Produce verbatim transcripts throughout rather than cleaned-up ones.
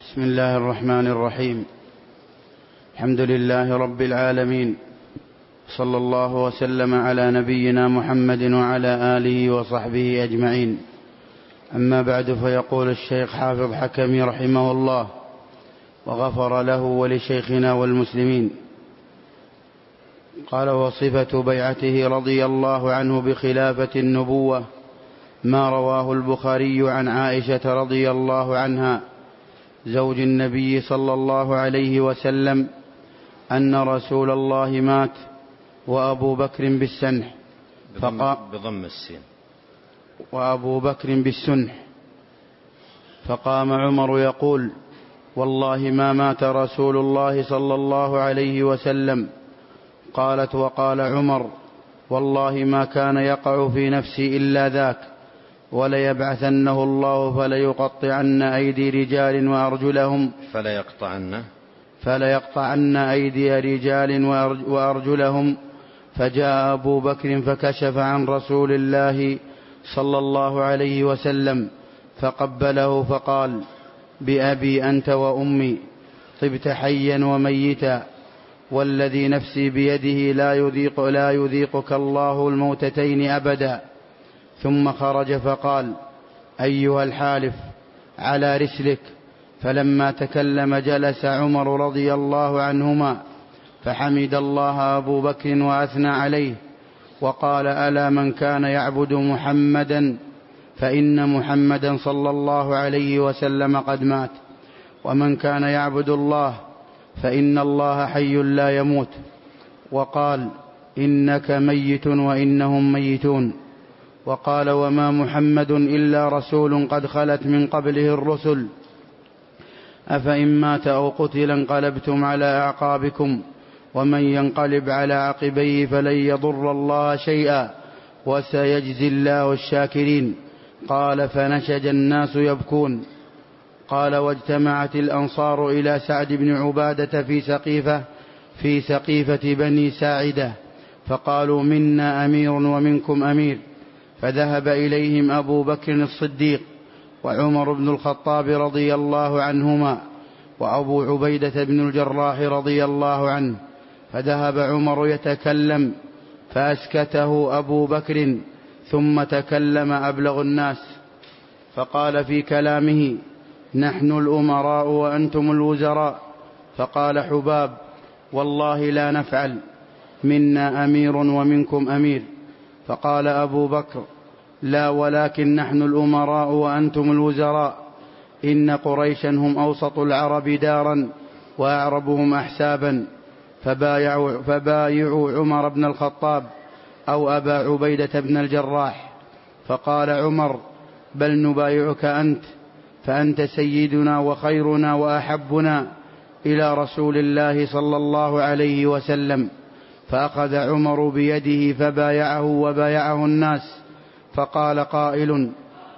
بسم الله الرحمن الرحيم. الحمد لله رب العالمين، صلى الله وسلم على نبينا محمد وعلى آله وصحبه أجمعين. أما بعد، فيقول الشيخ حافظ حكمي رحمه الله وغفر له ولشيخنا والمسلمين، قال: وصفة بيعته رضي الله عنه بخلافة النبوة ما رواه البخاري عن عائشة رضي الله عنها زوج النبي صلى الله عليه وسلم أن رسول الله مات وأبو بكر بالسنح فقام بضم السين وأبو بكر بالسنح فقام عمر يقول: والله ما مات رسول الله صلى الله عليه وسلم. قالت: وقال عمر: والله ما كان يقع في نفسي إلا ذاك، وليبعثنه الله فليقطعن أيدي رجال وأرجلهم فليقطعن فليقطعن أيدي رجال وأرجلهم. فجاء أبو بكر فكشف عن رسول الله صلى الله عليه وسلم فقبله فقال: بأبي أنت وأمي، طبت حيا وميتا، والذي نفسي بيده لا يذيق لا يذيقك الله الموتتين أبدا. ثم خرج فقال: أيها الحالف، على رسلك. فلما تكلم جلس عمر رضي الله عنهما فحمد الله أبو بكر وأثنى عليه وقال: ألا من كان يعبد محمدا فإن محمدا صلى الله عليه وسلم قد مات، ومن كان يعبد الله فإن الله حي لا يموت. وقال: إنك ميت وإنهم ميتون. وقال: وما محمد إلا رسول قد خلت من قبله الرسل، أفإن مات أو قتل انقلبتم على أعقابكم، ومن ينقلب على عقبيه فلن يضر الله شيئا، وسيجزي الله الشاكرين. قال: فنشج الناس يبكون. قال: واجتمعت الأنصار إلى سعد بن عبادة في سقيفة في سقيفة بني ساعدة، فقالوا: منا أمير ومنكم أمير. فذهب إليهم أبو بكر الصديق وعمر بن الخطاب رضي الله عنهما وأبو عبيدة بن الجراح رضي الله عنه. فذهب عمر يتكلم فأسكته أبو بكر، ثم تكلم أبلغ الناس فقال في كلامه: نحن الأمراء وأنتم الوزراء. فقال حباب: والله لا نفعل، منا أمير ومنكم أمير. فقال أبو بكر: لا، ولكن نحن الأمراء وأنتم الوزراء. إن قريشا هم أوسط العرب دارا وأعربهم أحسابا. فبايعوا, فبايعوا عمر بن الخطاب أو أبا عبيدة بن الجراح. فقال عمر: بل نبايعك أنت، فأنت سيدنا وخيرنا وأحبنا إلى رسول الله صلى الله عليه وسلم. فأخذ عمر بيده فبايعه وبايعه الناس. فقال قائل: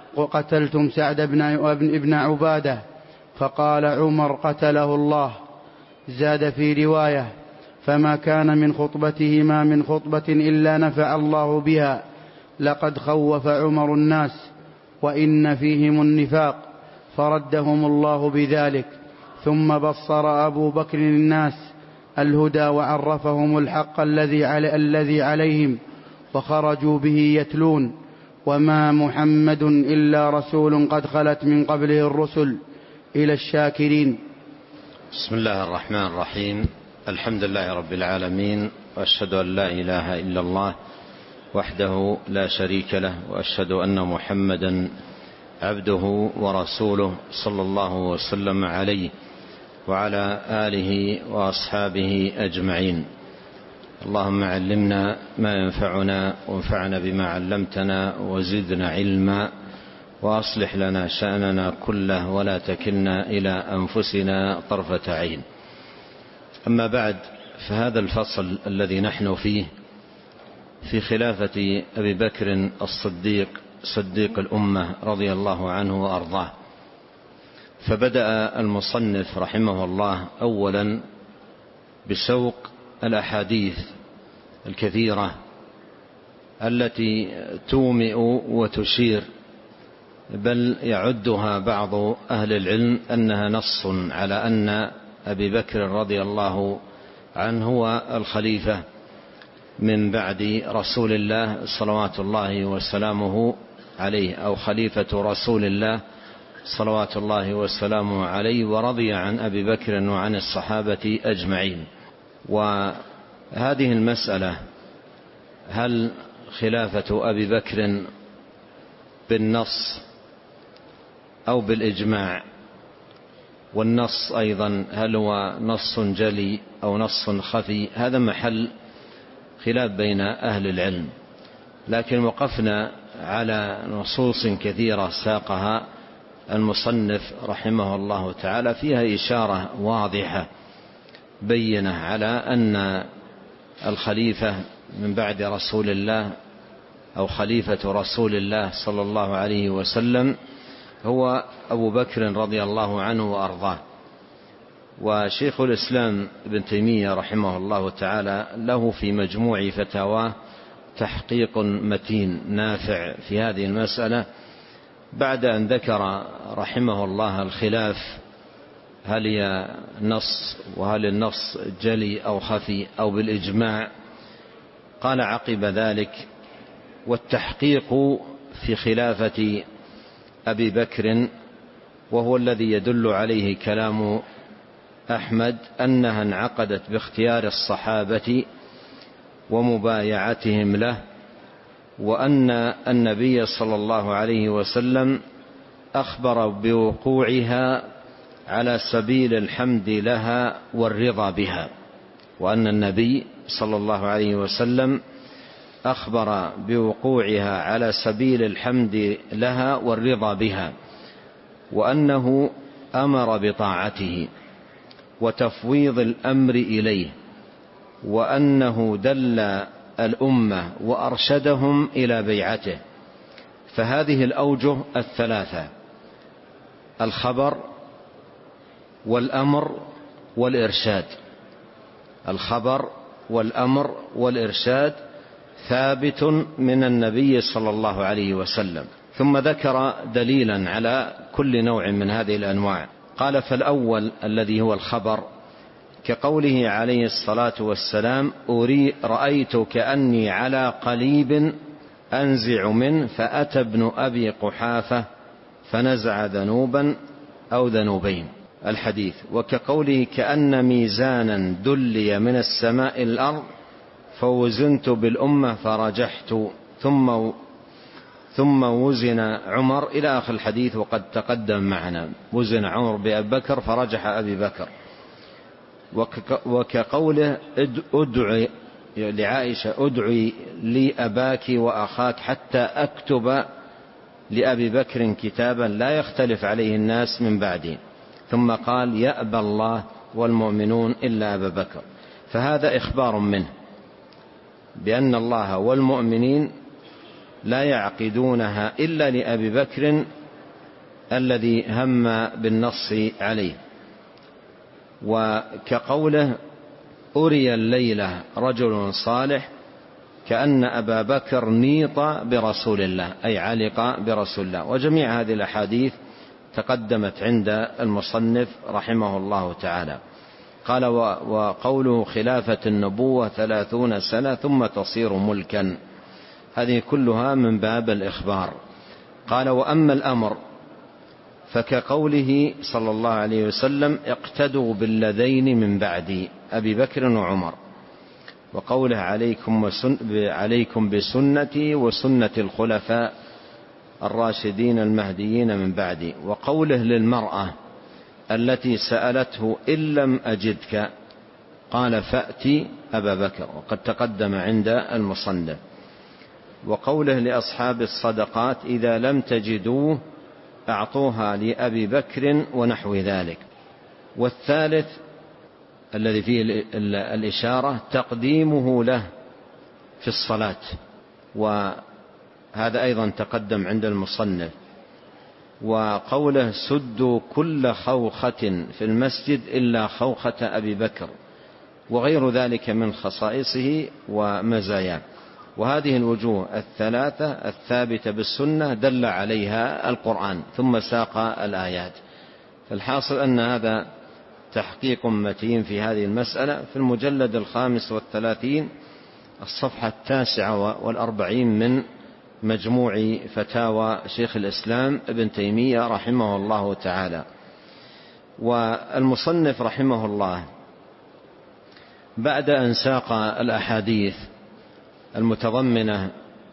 قتلتم سعد بن عبادة؟ فقال عمر: قتله الله. زاد في رواية: فما كان من خطبته ما من خطبة إلا نفع الله بها. لقد خوف عمر الناس وإن فيهم النفاق، فردهم الله بذلك. ثم بصر أبو بكر الناس الهدى وعرفهم الحق الذي علي الذي عليهم، وخرجوا به يتلون: وما محمد إلا رسول قد خلت من قبله الرسل، إلى الشاكرين. بسم الله الرحمن الرحيم. الحمد لله رب العالمين، وأشهد أن لا إله إلا الله وحده لا شريك له، وأشهد أن محمدا عبده ورسوله صلى الله وسلم عليه وعلى آله وأصحابه أجمعين. اللهم علمنا ما ينفعنا، وانفعنا بما علمتنا، وزدنا علما، وأصلح لنا شأننا كله، ولا تكلنا إلى أنفسنا طرفة عين. أما بعد، فهذا الفصل الذي نحن فيه في خلافة أبي بكر الصديق صديق الأمة رضي الله عنه وأرضاه. فبدأ المصنف رحمه الله أولا بسوق الأحاديث الكثيرة التي تومئ وتشير بل يعدها بعض أهل العلم أنها نص على أن أبي بكر رضي الله عنه هو الخليفة من بعد رسول الله صلوات الله وسلامه عليه، أو خليفة رسول الله صلوات الله وسلامه عليه، ورضي عن أبي بكر وعن الصحابة أجمعين. وهذه المسألة، هل خلافة أبي بكر بالنص أو بالإجماع، والنص أيضا هل هو نص جلي أو نص خفي، هذا محل خلاف بين أهل العلم، لكن وقفنا على نصوص كثيرة ساقها المصنف رحمه الله تعالى فيها إشارة واضحة بينة على أن الخليفة من بعد رسول الله أو خليفة رسول الله صلى الله عليه وسلم هو أبو بكر رضي الله عنه وأرضاه. وشيخ الإسلام ابن تيمية رحمه الله تعالى له في مجموع فتاواه تحقيق متين نافع في هذه المسألة، بعد أن ذكر رحمه الله الخلاف هل هي نص، وهل النص جلي أو خفي أو بالإجماع، قال عقب ذلك: والتحقيق في خلافة أبي بكر، وهو الذي يدل عليه كلام أحمد، أنها انعقدت باختيار الصحابة ومبايعتهم له، وأن النبي صلى الله عليه وسلم أخبر بوقوعها على سبيل الحمد لها والرضا بها، وأن النبي صلى الله عليه وسلم أخبر بوقوعها على سبيل الحمد لها والرضا بها، وأنه أمر بطاعته وتفويض الأمر إليه، وأنه دل الأمة وأرشدهم إلى بيعته. فهذه الأوجه الثلاثة: الخبر والأمر والإرشاد، الخبر والأمر والإرشاد ثابت من النبي صلى الله عليه وسلم. ثم ذكر دليلا على كل نوع من هذه الأنواع، قال: فالأول الذي هو الخبر، كقوله عليه الصلاة والسلام: أري رأيت كأني على قليب أنزع منه فأتى ابن أبي قحافة فنزع ذنوبا أو ذنوبين، الحديث. وكقوله: كأن ميزانا دلي من السماء الأرض فوزنت بالأمة فرجحت ثم ثم وزن عمر، إلى آخر الحديث. وقد تقدم معنا وزن عمر بأبي بكر فرجح أبي بكر. وكقوله: أدعي لعائشة: أدعي لي أباك وأخاك حتى أكتب لأبي بكر كتابا لا يختلف عليه الناس من بعدي. ثم قال: يأبى الله والمؤمنون إلا أبا بكر. فهذا إخبار منه بأن الله والمؤمنين لا يعقدونها إلا لأبي بكر الذي هم بالنص عليه. وكقوله: أري الليلة رجل صالح، كأن أبا بكر نيط برسول الله، أي علق برسول الله. وجميع هذه الأحاديث تقدمت عند المصنف رحمه الله تعالى. قال: وقوله: خلافة النبوة ثلاثون سنة ثم تصير ملكا، هذه كلها من باب الإخبار. قال: وأما الأمر فكقوله صلى الله عليه وسلم: اقتدوا بالذين من بعدي أبي بكر وعمر، وقوله: عليكم, وسن عليكم بسنتي وسنة الخلفاء الراشدين المهديين من بعدي. وقوله للمرأة التي سألته: إن لم أجدك، قال: فأتي أبا بكر، وقد تقدم عند المصنف. وقوله لأصحاب الصدقات: إذا لم تجدوه أعطوها لأبي بكر، ونحو ذلك. والثالث الذي فيه الإشارة تقديمه له في الصلاة، وهذا أيضا تقدم عند المصنف. وقوله: سدوا كل خوخة في المسجد إلا خوخة أبي بكر، وغير ذلك من خصائصه ومزاياه. وهذه الوجوه الثلاثة الثابتة بالسنة دل عليها القرآن، ثم ساق الآيات. فالحاصل أن هذا تحقيق متين في هذه المسألة في المجلد الخامس والثلاثين الصفحة التاسعة والأربعين من مجموع فتاوى شيخ الإسلام ابن تيمية رحمه الله تعالى. والمصنف رحمه الله بعد أن ساق الأحاديث المتضمنة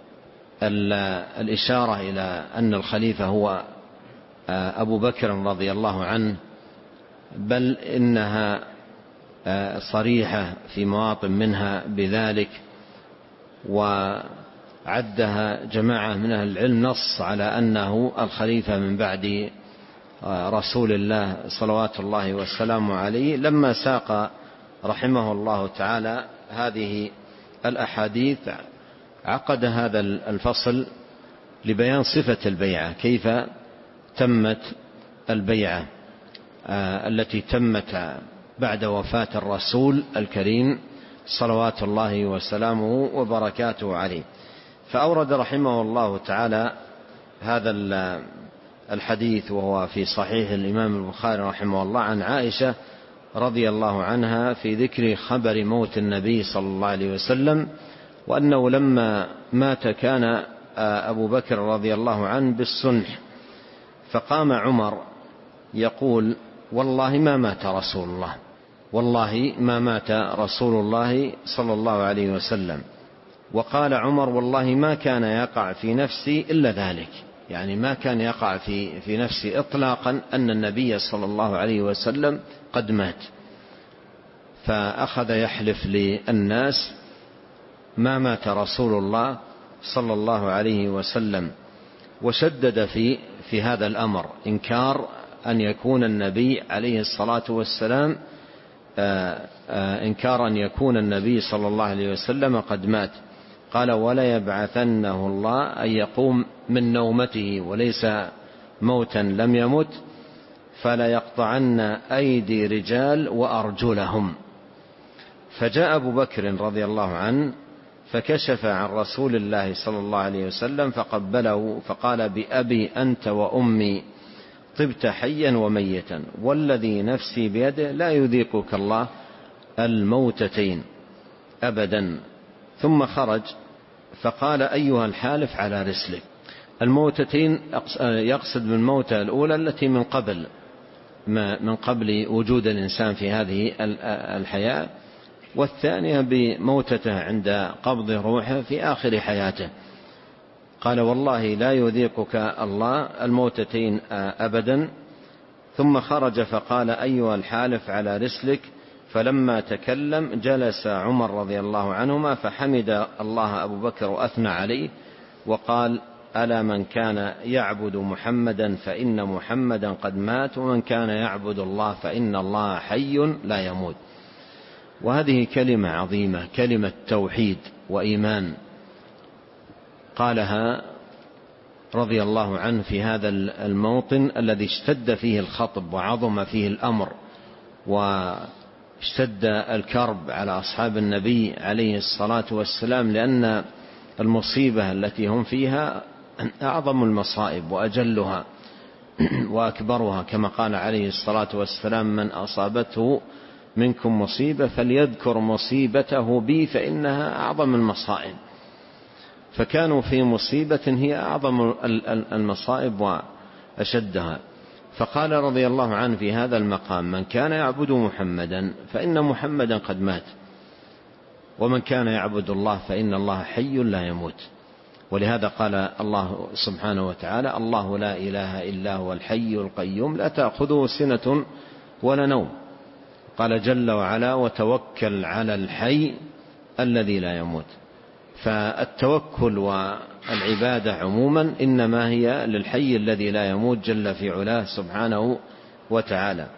الإشارة إلى أن الخليفة هو أبو بكر رضي الله عنه، بل إنها صريحة في مواطن منها بذلك، وعدها جماعة من أهل العلم نص على أنه الخليفة من بعد رسول الله صلوات الله والسلام عليه. لما ساق رحمه الله تعالى هذه الأحاديث عقد هذا الفصل لبيان صفة البيعة، كيف تمت البيعة التي تمت بعد وفاة الرسول الكريم صلوات الله وسلامه وبركاته عليه. فأورد رحمه الله تعالى هذا الحديث وهو في صحيح الإمام البخاري رحمه الله عن عائشة رضي الله عنها في ذكر خبر موت النبي صلى الله عليه وسلم، وأنه لما مات كان أبو بكر رضي الله عنه بالسنح، فقام عمر يقول والله ما مات رسول الله، والله ما مات رسول الله صلى الله عليه وسلم. وقال عمر والله ما كان يقع في نفسي إلا ذلك، يعني ما كان يقع في, في نفسي إطلاقا أن النبي صلى الله عليه وسلم قد مات. فأخذ يحلف للناس ما مات رسول الله صلى الله عليه وسلم، وشدد في, في هذا الأمر إنكار أن يكون النبي عليه الصلاة والسلام إنكار أن يكون النبي صلى الله عليه وسلم قد مات. قال ولا يبعثنه الله أن يقوم من نومته وليس موتا لم يمت، فلا يقطعن أيدي رجال وأرجلهم. فجاء أبو بكر رضي الله عنه فكشف عن رسول الله صلى الله عليه وسلم فقبله فقال بأبي أنت وأمي طبت حيا وميتا، والذي نفسي بيده لا يذيقك الله الموتتين أبدا. ثم خرج فقال أيها الحالف على رسلك. الموتتين يقصد بالموتة الأولى التي من قبل من قبل وجود الإنسان في هذه الحياة، والثانية بموتته عند قبض روحه في آخر حياته. قال والله لا يذيقك الله الموتتين أبدا. ثم خرج فقال أيها الحالف على رسلك. فلما تكلم جلس عمر رضي الله عنهما فحمد الله أبو بكر وأثنى عليه وقال ألا من كان يعبد محمدا فإن محمدا قد مات، ومن كان يعبد الله فإن الله حي لا يموت. وهذه كلمة عظيمة، كلمة توحيد وإيمان، قالها رضي الله عنه في هذا الموطن الذي اشتد فيه الخطب وعظم فيه الأمر واشتد الكرب على أصحاب النبي عليه الصلاة والسلام، لأن المصيبة التي هم فيها أعظم المصائب وأجلها وأكبرها، كما قال عليه الصلاة والسلام من أصابته منكم مصيبة فليذكر مصيبته بي فإنها أعظم المصائب. فكانوا في مصيبة هي أعظم المصائب وأشدها. فقال رضي الله عنه في هذا المقام من كان يعبد محمدا فإن محمدا قد مات، ومن كان يعبد الله فإن الله حي لا يموت. ولهذا قال الله سبحانه وتعالى الله لا إله إلا هو الحي القيوم لا تأخذه سنة ولا نوم. قال جل وعلا وتوكل على الحي الذي لا يموت. فالتوكل والعبادة عموما إنما هي للحي الذي لا يموت جل في علاه سبحانه وتعالى.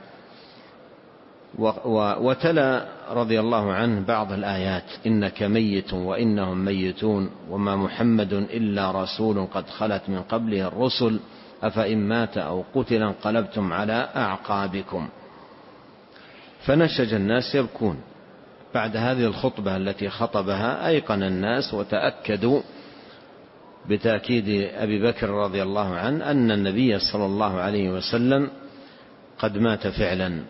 وتلا رضي الله عنه بعض الآيات إنك ميت وإنهم ميتون وما محمد إلا رسول قد خلت من قبله الرسل أفإن مات أو قتل انقلبتم على أعقابكم. فنشج الناس يبكون بعد هذه الخطبة التي خطبها أيقن الناس وتأكدوا بتأكيد أبي بكر رضي الله عنه أن النبي صلى الله عليه وسلم قد مات فعلا.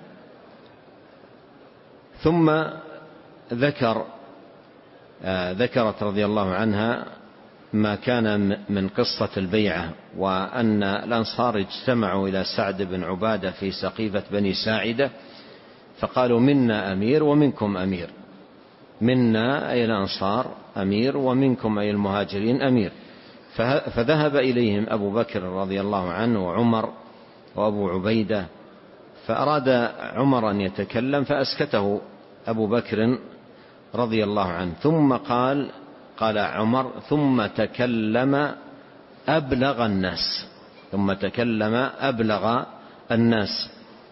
ثم ذكر ذكرت رضي الله عنها ما كان من قصة البيعة، وأن الأنصار اجتمعوا إلى سعد بن عبادة في سقيفة بني ساعدة فقالوا منا أمير ومنكم أمير، منا أي الأنصار أمير ومنكم أي المهاجرين أمير. فذهب إليهم أبو بكر رضي الله عنه وعمر وأبو عبيدة، فأراد عمر أن يتكلم فأسكته أبو بكر رضي الله عنه، ثم قال قال عمر ثم تكلم أبلغ الناس، ثم تكلم أبلغ الناس.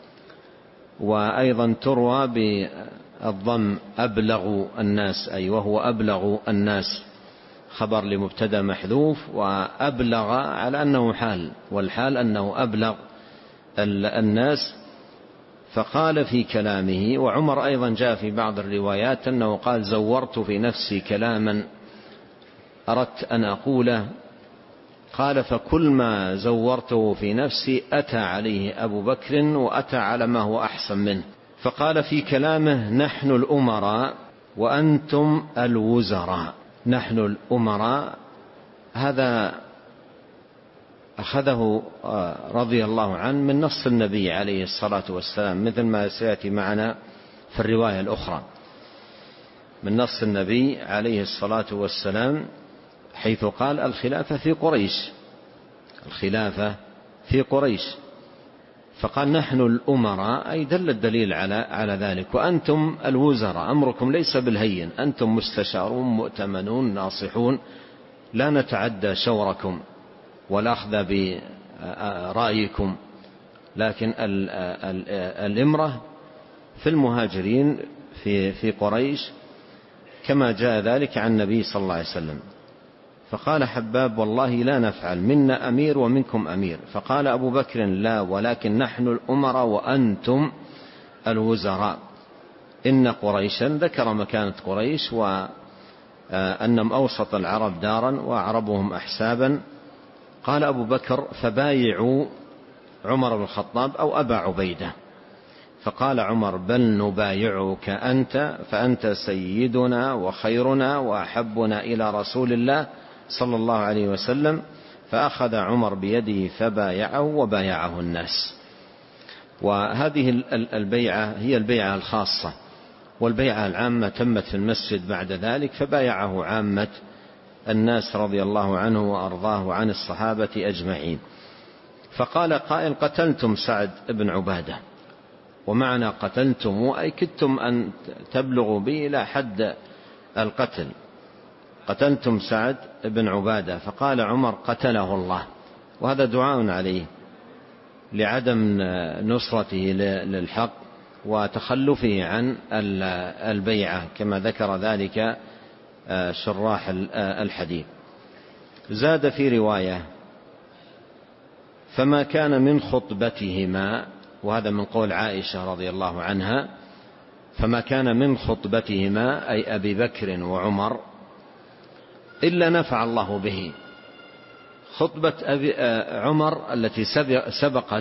وأيضا تروى بالضم أبلغ الناس، أي وهو أبلغ الناس، خبر لمبتدأ محذوف، وأبلغ على أنه حال، والحال أنه أبلغ الناس. فقال في كلامه، وعمر أيضا جاء في بعض الروايات أنه قال زورت في نفسي كلاما أردت أن أقوله، قال فكل ما زورته في نفسي أتى عليه أبو بكر وأتى على ما هو أحسن منه. فقال في كلامه نحن الأمراء وأنتم الوزراء، نحن الأمراء، هذا أخذه رضي الله عنه من نص النبي عليه الصلاة والسلام، مثل ما سيأتي معنا في الرواية الأخرى، من نص النبي عليه الصلاة والسلام حيث قال الخلافة في قريش، الخلافة في قريش، فقال نحن الأمراء، أي دل الدليل على على ذلك، وأنتم الوزراء، أمركم ليس بالهين، أنتم مستشارون مؤتمنون ناصحون، لا نتعدى شوركم ولا أخذ برأيكم، لكن الإمرة في المهاجرين في في قريش كما جاء ذلك عن النبي صلى الله عليه وسلم. فقال حباب والله لا نفعل، منا أمير ومنكم أمير. فقال أبو بكر لا، ولكن نحن الأمراء وأنتم الوزراء. إن قريشا، ذكر مكانة قريش وأنهم أوسط العرب دارا وأعربهم أحسابا. قال أبو بكر فبايعوا عمر بن الخطاب أو أبا عبيدة. فقال عمر بل نبايعك أنت، فأنت سيدنا وخيرنا وأحبنا إلى رسول الله صلى الله عليه وسلم. فأخذ عمر بيده فبايعه وبايعه الناس. وهذه البيعة هي البيعة الخاصة، والبيعة العامة تمت في المسجد بعد ذلك، فبايعه عامة الناس رضي الله عنه وأرضاه عن الصحابة أجمعين. فقال قائل قتلتم سعد بن عبادة، ومعنى قتلتم أي كدتم أن تبلغوا به إلى حد القتل، قتلتم سعد بن عبادة. فقال عمر قتله الله، وهذا دعاء عليه لعدم نصرته للحق وتخلفه عن البيعة كما ذكر ذلك شراح الحديث. زاد في رواية فما كان من خطبتهما، وهذا من قول عائشة رضي الله عنها، فما كان من خطبتهما أي أبي بكر وعمر إلا نفع الله به. خطبة أبي عمر التي سبقت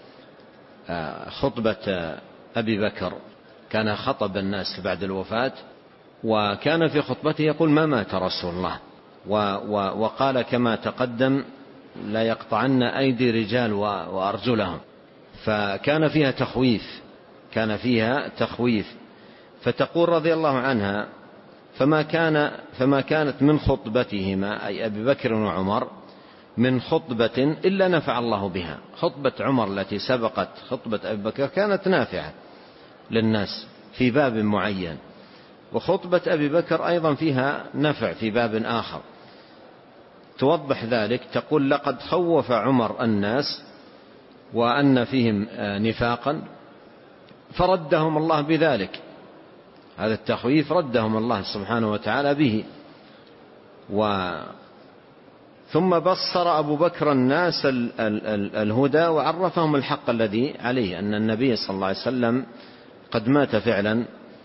خطبة أبي بكر، كان خطب الناس بعد الوفاة، وكان في خطبته يقول ما مات رسول الله، وقال كما تقدم لا يقطعن أيدي رجال وأرجلهم، فكان فيها تخويف، كان فيها تخويف. فتقول رضي الله عنها فما كان فما كانت من خطبتهما أي أبي بكر وعمر من خطبة إلا نفع الله بها. خطبة عمر التي سبقت خطبة أبي بكر كانت نافعة للناس في باب معين، وخطبة أبي بكر أيضا فيها نفع في باب آخر. توضح ذلك، تقول لقد خوف عمر الناس وأن فيهم نفاقا فردهم الله بذلك، هذا التخويف ردهم الله سبحانه وتعالى به. و ثم بصر أبو بكر الناس الهدى وعرفهم الحق الذي عليه، أن النبي صلى الله عليه وسلم قد مات فعلا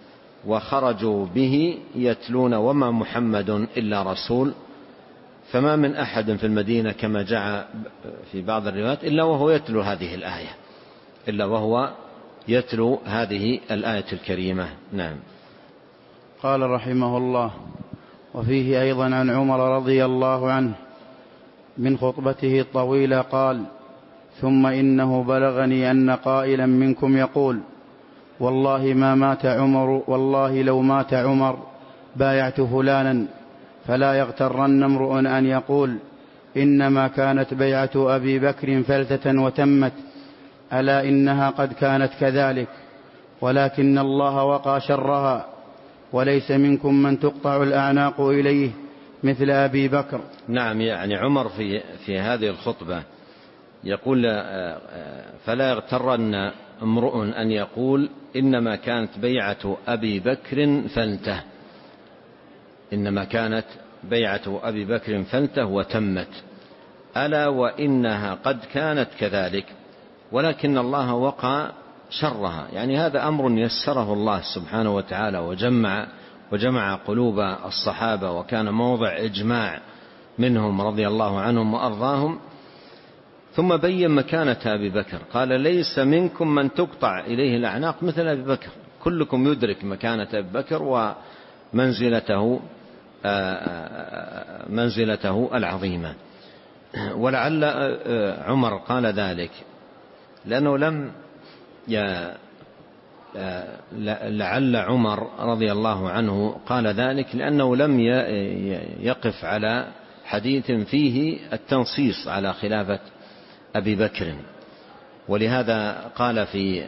وخرجوا به يتلون وما محمد إلا رسول، فما من أحد في المدينة كما جاء في بعض الروايات إلا وهو يتلو هذه الآية إلا وهو يتلو هذه الآية الكريمة. نعم. قال رحمه الله: وفيه أيضا عن عمر رضي الله عنه من خطبته الطويلة قال: ثم إنه بلغني أن قائلا منكم يقول: والله ما مات عمر، والله لو مات عمر بايعت فلانا، فلا يغترن امرؤ أن يقول إنما كانت بيعة أبي بكر فلتة وتمت، ألا إنها قد كانت كذلك، ولكن الله وقى شرها، وليس منكم من تقطع الأعناق إليه مثل أبي بكر. نعم، يعني عمر في, في هذه الخطبة يقول: فلا يغترن امرؤ أن يقول إنما كانت بيعة أبي بكر فلتة، إنما كانت بيعة أبي بكر فلتة وتمت، ألا وإنها قد كانت كذلك، ولكن الله وقى شرها. يعني هذا أمر يسره الله سبحانه وتعالى، وجمع, وجمع قلوب الصحابة، وكان موضع إجماع منهم رضي الله عنهم وأرضاهم. ثم بين مكانة أبي بكر، قال: ليس منكم من تقطع إليه الأعناق مثل أبي بكر، كلكم يدرك مكانة أبي بكر ومنزلته منزلته العظيمة. ولعل عمر قال ذلك لأنه لم لعل عمر رضي الله عنه قال ذلك لأنه لم يقف على حديث فيه التنصيص على خلافة أبي بكر، ولهذا قال في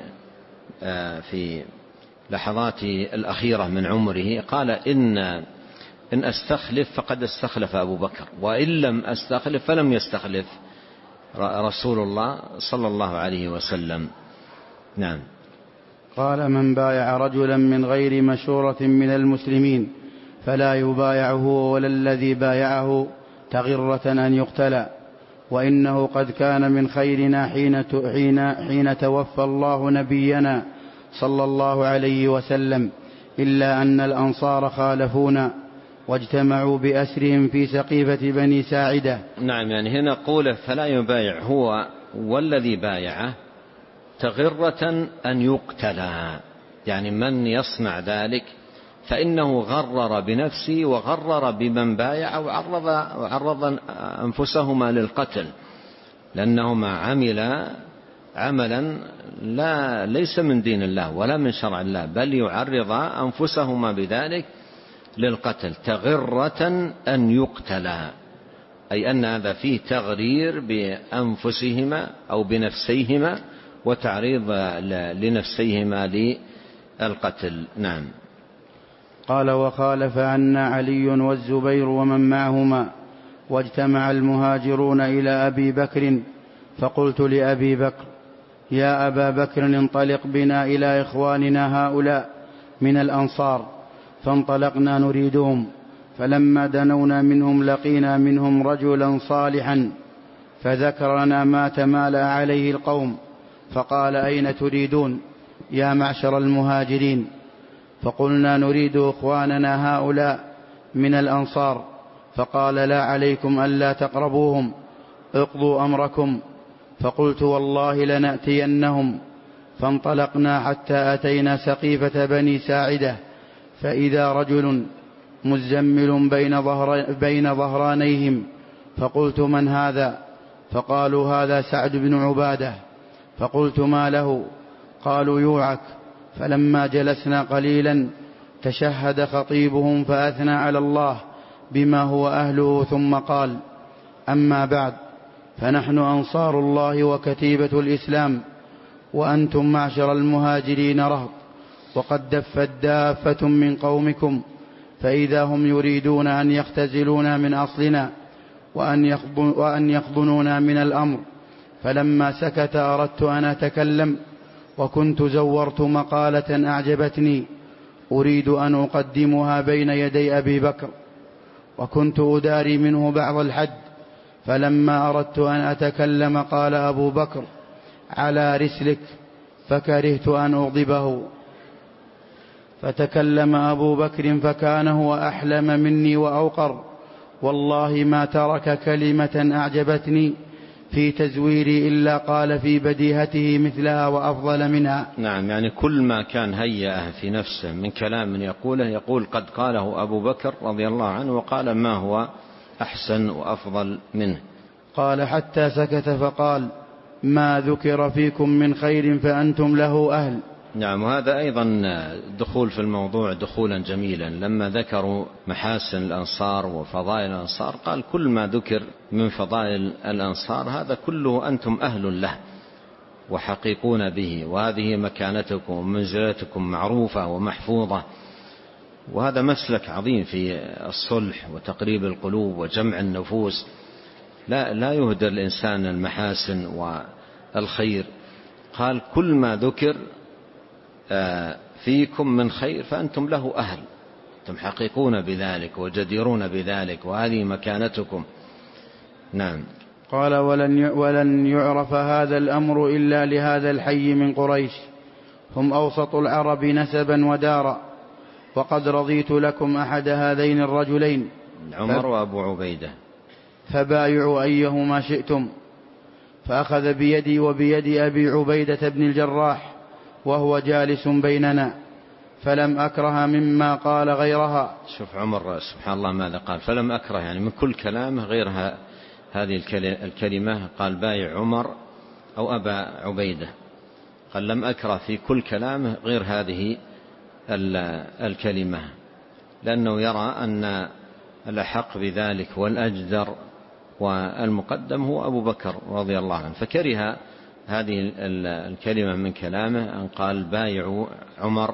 في لحظات الأخيرة من عمره، قال: إن إن أستخلف فقد استخلف أبو بكر، وإن لم أستخلف فلم يستخلف رسول الله صلى الله عليه وسلم. نعم. قال: من بايع رجلا من غير مشورة من المسلمين فلا يبايعه ولا الذي بايعه تغرة أن يقتل، وإنه قد كان من خيرنا حين حين حين توفى الله نبينا صلى الله عليه وسلم، إلا أن الأنصار خالفونا واجتمعوا بأسرهم في سقيفة بني ساعدة. نعم، يعني هنا قوله فلا يبايع هو والذي بايعه تغرة أن يقتلا، يعني من يصنع ذلك فإنه غرر بنفسه وغرر بمن بايع وعرض, وعرض أنفسهما للقتل، لأنهما عملا عملا لا ليس من دين الله ولا من شرع الله، بل يعرض أنفسهما بذلك للقتل تغرة أن يقتلا، أي أن هذا فيه تغرير بأنفسهما أو بنفسيهما وتعريض لنفسيهما للقتل. نعم. قال: وخالف عنا علي والزبير ومن معهما، واجتمع المهاجرون إلى أبي بكر، فقلت لأبي بكر: يا أبا بكر انطلق بنا إلى إخواننا هؤلاء من الأنصار، فانطلقنا نريدهم، فلما دنونا منهم لقينا منهم رجلا صالحا فذكرنا ما تمالأ عليه القوم، فقال: أين تريدون يا معشر المهاجرين؟ فقلنا: نريد إخواننا هؤلاء من الأنصار. فقال: لا عليكم ألا تقربوهم، اقضوا أمركم. فقلت: والله لنأتينهم. فانطلقنا حتى أتينا سقيفة بني ساعدة، فإذا رجل مزمل بين, ظهر بين ظهرانيهم، فقلت: من هذا؟ فقالوا: هذا سعد بن عبادة. فقلت: ما له؟ قالوا: يوعك. فلما جلسنا قليلا تشهد خطيبهم فأثنى على الله بما هو أهله، ثم قال: أما بعد، فنحن أنصار الله وكتيبة الإسلام، وأنتم معشر المهاجرين رهط، وقد دفت دافة من قومكم، فإذا هم يريدون أن يختزلونا من أصلنا وأن يخضنونا من الأمر. فلما سكت أردت أن أتكلم، وكنت زورت مقالة أعجبتني أريد أن أقدمها بين يدي أبي بكر، وكنت أداري منه بعض الحد. فلما أردت أن أتكلم قال أبو بكر: على رسلك، فكرهت أن أغضبه. فتكلم أبو بكر فكان هو أحلم مني وأوقر، والله ما ترك كلمة أعجبتني في تزويري إلا قال في بديهته مثلها وأفضل منها. نعم، يعني كل ما كان هيئه في نفسه من كلام يقوله يقول قد قاله أبو بكر رضي الله عنه، وقال ما هو أحسن وأفضل منه. قال حتى سكت فقال ما ذكر فيكم من خير فأنتم له أهل. نعم، وهذا أيضا دخول في الموضوع دخولا جميلا. لما ذكروا محاسن الأنصار وفضائل الأنصار قال كل ما ذكر من فضائل الأنصار هذا كله أنتم أهل له وحقيقون به، وهذه مكانتكم ومنزلتكم معروفة ومحفوظة. وهذا مسلك عظيم في الصلح وتقريب القلوب وجمع النفوس. لا, لا يهدر الإنسان المحاسن والخير. قال كل ما ذكر فيكم من خير فأنتم له أهل، أنتم حقيقون بذلك وجديرون بذلك، وهذه مكانتكم. نعم. قال ولن ولن يعرف هذا الأمر إلا لهذا الحي من قريش، هم أوسط العرب نسبا ودارا، وقد رضيت لكم أحد هذين الرجلين عمر وأبو عبيدة فبايعوا أيهما شئتم. فأخذ بيدي وبيد أبي عبيدة بن الجراح وهو جالس بيننا، فلم أكره مما قال غيرها. شوف عمر سبحان الله ماذا قال، فلم أكره، يعني من كل كلامه غيرها هذه الكلمة، قال بايع عمر أو أبا عبيدة، قال لم أكره في كل كلامه غير هذه الكلمة، لأنه يرى أن الأحق بذلك والأجدر والمقدم هو أبو بكر رضي الله عنه، فكره هذه الكلمة من كلامه أن قال بايع عمر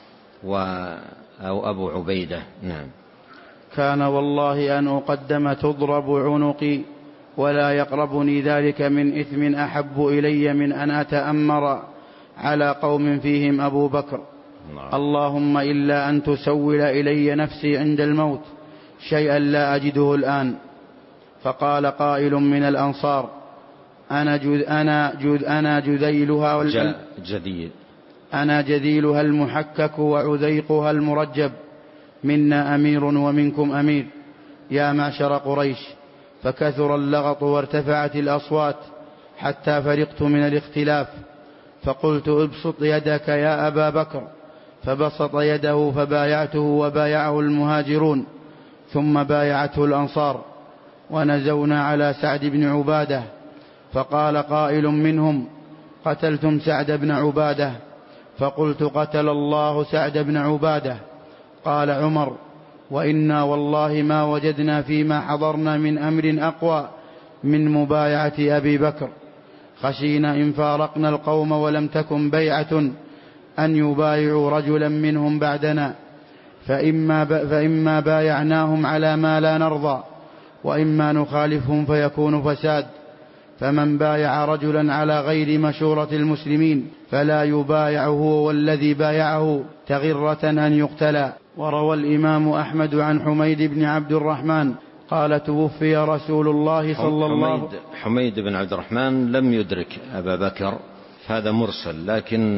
أو أبو عبيدة. نعم. كان والله أن أقدم تضرب عنقي ولا يقربني ذلك من إثم أحب إلي من أن أتأمر على قوم فيهم أبو بكر. نعم. اللهم إلا أن تسول إلي نفسي عند الموت شيئا لا أجده الآن. فقال قائل من الأنصار أنا جذ أنا جذ أنا جذيلها جديد أنا جذيلها المحكك وعذيقها المرجب، منا أمير ومنكم أمير يا معشر قريش. فكثر اللغط وارتفعت الأصوات حتى فرقت من الاختلاف، فقلت ابسط يدك يا أبا بكر، فبسط يده فبايعته وبايعه المهاجرون، ثم بايعته الأنصار. ونزونا على سعد بن عبادة، فقال قائل منهم قتلتم سعد بن عبادة، فقلت قتل الله سعد بن عبادة. قال عمر وإنا والله ما وجدنا فيما حضرنا من أمر أقوى من مبايعة أبي بكر، خشينا إن فارقنا القوم ولم تكن بيعة أن يبايعوا رجلا منهم بعدنا، فإما, فإما بايعناهم على ما لا نرضى، وإما نخالفهم فيكون فساد. فمن بايع رجلا على غير مشورة المسلمين فلا يبايع هو والذي بايعه تغرة أن يقتلى. وروى الإمام أحمد عن حميد بن عبد الرحمن قال توفي رسول الله صلى الله عليه وسلم. حميد بن عبد الرحمن لم يدرك أبا بكر، هذا مرسل، لكن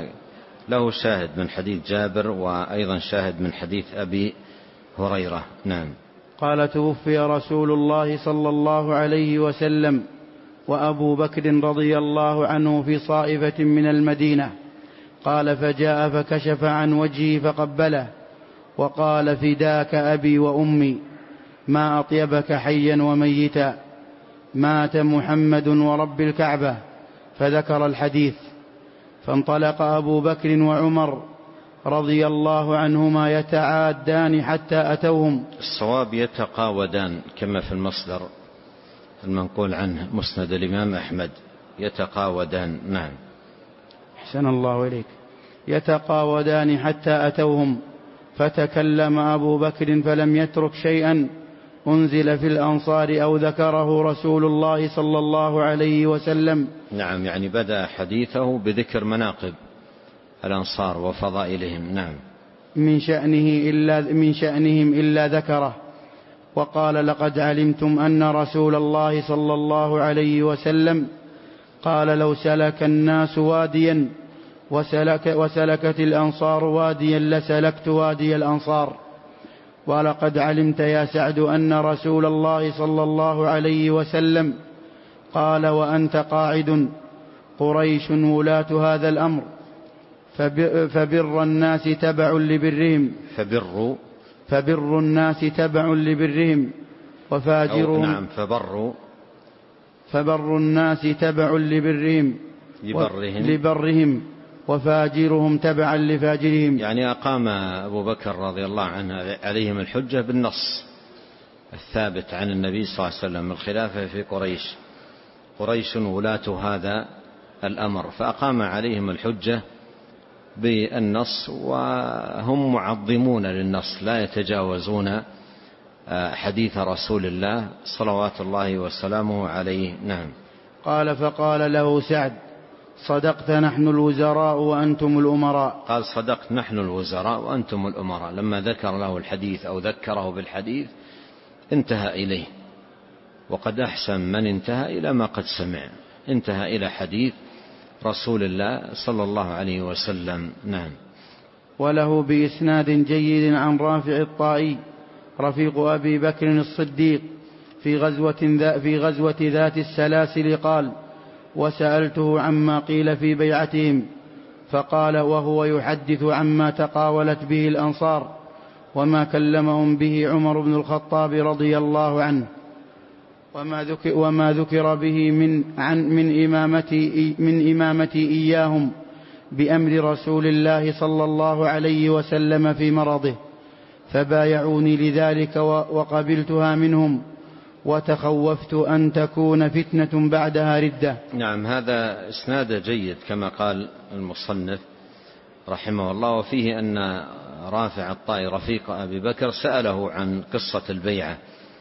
له شاهد من حديث جابر وأيضا شاهد من حديث أبي هريرة. نعم. قال توفي رسول الله صلى الله عليه وسلم وأبو بكر رضي الله عنه في صائفة من المدينة. قال فجاء فكشف عن وجهه فقبله وقال فداك أبي وأمي ما أطيبك حيا وميتا، مات محمد ورب الكعبة، فذكر الحديث. فانطلق أبو بكر وعمر رضي الله عنهما يتعادان حتى أتوهم. الصواب يتقاودان كما في المصدر المنقول عنه مسند الإمام أحمد، يتقاودان. نعم. أحسن الله إليك. يتقاودان حتى أتوهم، فتكلم أبو بكر فلم يترك شيئا أنزل في الأنصار أو ذكره رسول الله صلى الله عليه وسلم. نعم، يعني بدأ حديثه بذكر مناقب الأنصار وفضائلهم. نعم. من شأنه إلا من شأنهم إلا ذكره، وقال لقد علمتم أن رسول الله صلى الله عليه وسلم قال لو سلك الناس واديا وسلك وسلكت الأنصار واديا لسلكت وادي الأنصار. ولقد علمت يا سعد أن رسول الله صلى الله عليه وسلم قال وأنت قاعد: قريش ولاة هذا الأمر، فبر الناس تبع لبرهم فبر فبر الناس تبع لبرهم وفاجرهم نعم فبر فبر الناس تبع لبرهم لبرهم, لبرهم وفاجرهم تبعا لفاجرهم. يعني أقام أبو بكر رضي الله عنه عليهم الحجة بالنص الثابت عن النبي صلى الله عليه وسلم الخلافة في قريش، قريش ولاة هذا الأمر، فأقام عليهم الحجة بالنص، وهم معظمون للنص لا يتجاوزون حديث رسول الله صلوات الله وسلامه عليه. نعم. قال فقال له سعد: صدقت نحن الوزراء وأنتم الأمراء. قال: صدقت نحن الوزراء وأنتم الأمراء. لما ذكر له الحديث أو ذكره بالحديث انتهى إليه، وقد أحسن من انتهى إلى ما قد سمع، انتهى إلى حديث رسول الله صلى الله عليه وسلم. نعم. وله بإسناد جيد عن رافع الطائي رفيق أبي بكر الصديق في غزوة, في غزوة ذات السلاسل قال: وسألته عما قيل في بيعتهم، فقال وهو يحدث عما تقاولت به الأنصار وما كلمهم به عمر بن الخطاب رضي الله عنه، وما ذكر, وما ذكر به من, عن من, إمامتي من إمامتي إياهم بأمر رسول الله صلى الله عليه وسلم في مرضه، فبايعوني لذلك وقبلتها منهم، وتخوفت أن تكون فتنة بعدها ردة. نعم. هذا إسناد جيد كما قال المصنف رحمه الله، وفيه أن رافع الطائي رفيق أبي بكر سأله عن قصة البيعة،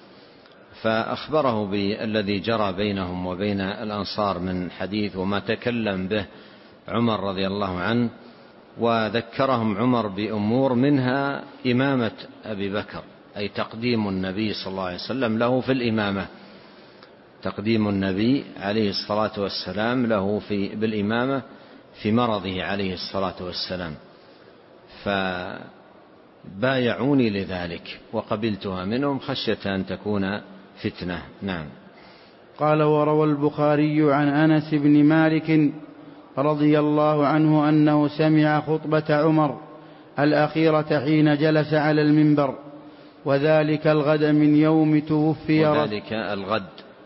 فأخبره بالذي جرى بينهم وبين الأنصار من حديث وما تكلم به عمر رضي الله عنه، وذكرهم عمر بأمور منها إمامة أبي بكر، أي تقديم النبي صلى الله عليه وسلم له في الإمامة، تقديم النبي عليه الصلاة والسلام له في بالإمامة في مرضه عليه الصلاة والسلام، فبايعوني لذلك وقبلتها منهم خشية أن تكون فتنة. نعم. قال: وروى البخاري عن أنس بن مالك رضي الله عنه أنه سمع خطبة عمر الأخيرة حين جلس على المنبر، وذلك الغد من يوم توفي وذلك الغد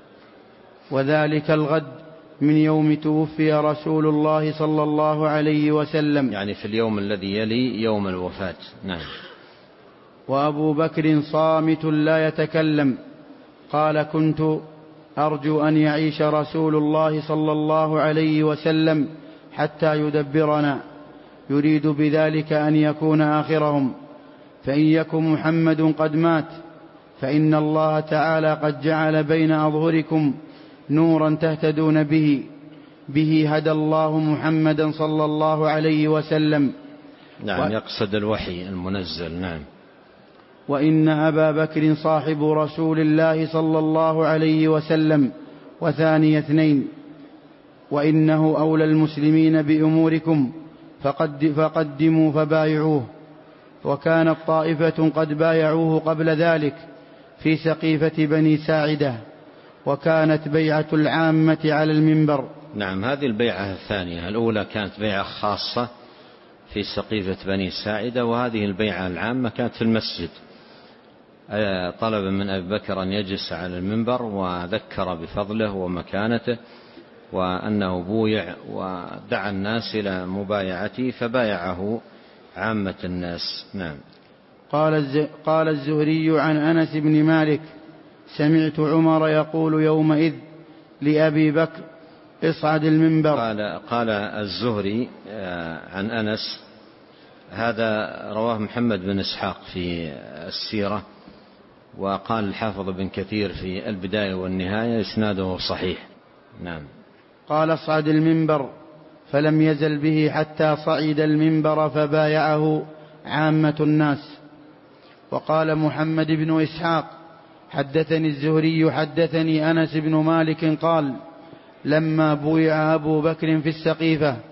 وذلك الغد من يوم توفي رسول الله صلى الله عليه وسلم، يعني في اليوم الذي يلي يوم الوفاة. نعم. وأبو بكر صامت لا يتكلم. قال: كنت أرجو أن يعيش رسول الله صلى الله عليه وسلم حتى يدبرنا، يريد بذلك أن يكون آخرهم، فإن يكن محمد قد مات فإن الله تعالى قد جعل بين أظهركم نورا تهتدون به، به هدى الله محمدا صلى الله عليه وسلم. نعم. و... يقصد الوحي المنزل. نعم. وإن أبا بكر صاحب رسول الله صلى الله عليه وسلم وثاني اثنين، وإنه أولى المسلمين بأموركم فقد فقدموا فبايعوه. وكانت طائفة قد بايعوه قبل ذلك في سقيفة بني ساعدة، وكانت بيعة العامة على المنبر. نعم. هذه البيعة الثانية، الأولى كانت بيعة خاصة في سقيفة بني ساعدة، وهذه البيعة العامة كانت في المسجد، طلب من أبي بكر أن يجلس على المنبر وذكر بفضله ومكانته وأنه بويع، ودعا الناس إلى مبايعته فبايعه عامة الناس. نعم. قال الزهري عن أنس بن مالك: سمعت عمر يقول يومئذ لأبي بكر: اصعد المنبر. قال, قال الزهري عن أنس، هذا رواه محمد بن إسحاق في السيرة، وقال الحافظ بن كثير في البداية والنهاية إسناده صحيح. نعم. قال: اصعد المنبر، فلم يزل به حتى صعد المنبر فبايعه عامة الناس. وقال محمد بن إسحاق: حدثني الزهري حدثني أنس بن مالك قال: لما بويع أبو بكر في السقيفة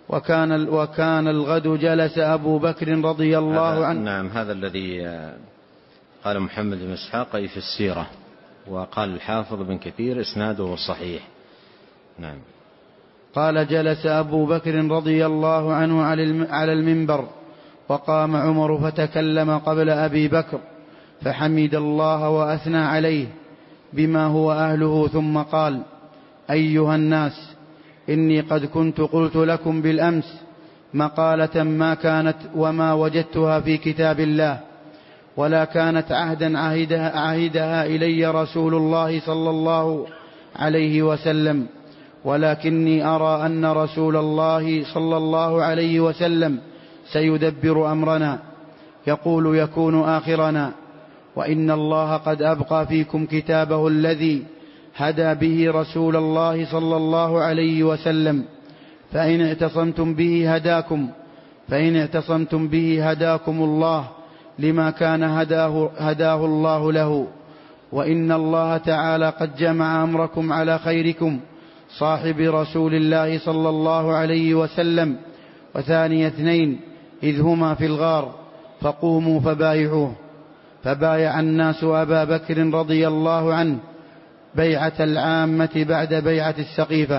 وكان, وكان الغد جلس أبو بكر رضي الله عنه. نعم، هذا الذي قال محمد بن إسحاق في السيرة، وقال الحافظ بن كثير إسناده صحيح. نعم. قال جلس أبو بكر رضي الله عنه على المنبر، وقام عمر فتكلم قبل أبي بكر فحمد الله وأثنى عليه بما هو أهله، ثم قال: أيها الناس، إني قد كنت قلت لكم بالأمس مقالة ما كانت وما وجدتها في كتاب الله، ولا كانت عهدا عهدها, عهدها إلي رسول الله صلى الله عليه وسلم، ولكني أرى أن رسول الله صلى الله عليه وسلم سيدبر أمرنا، يقول يكون آخرنا، وإن الله قد أبقى فيكم كتابه الذي هدى به رسول الله صلى الله عليه وسلم، فإن اعتصمتم به هداكم فإن اعتصمتم به هداكم الله لما كان هداه, هداه الله له، وإن الله تعالى قد جمع أمركم على خيركم صاحب رسول الله صلى الله عليه وسلم، وثاني اثنين إذ هما في الغار، فقوموا فبايعوه. فبايع الناس أبا بكر رضي الله عنه بيعة العامة بعد بيعة السقيفة.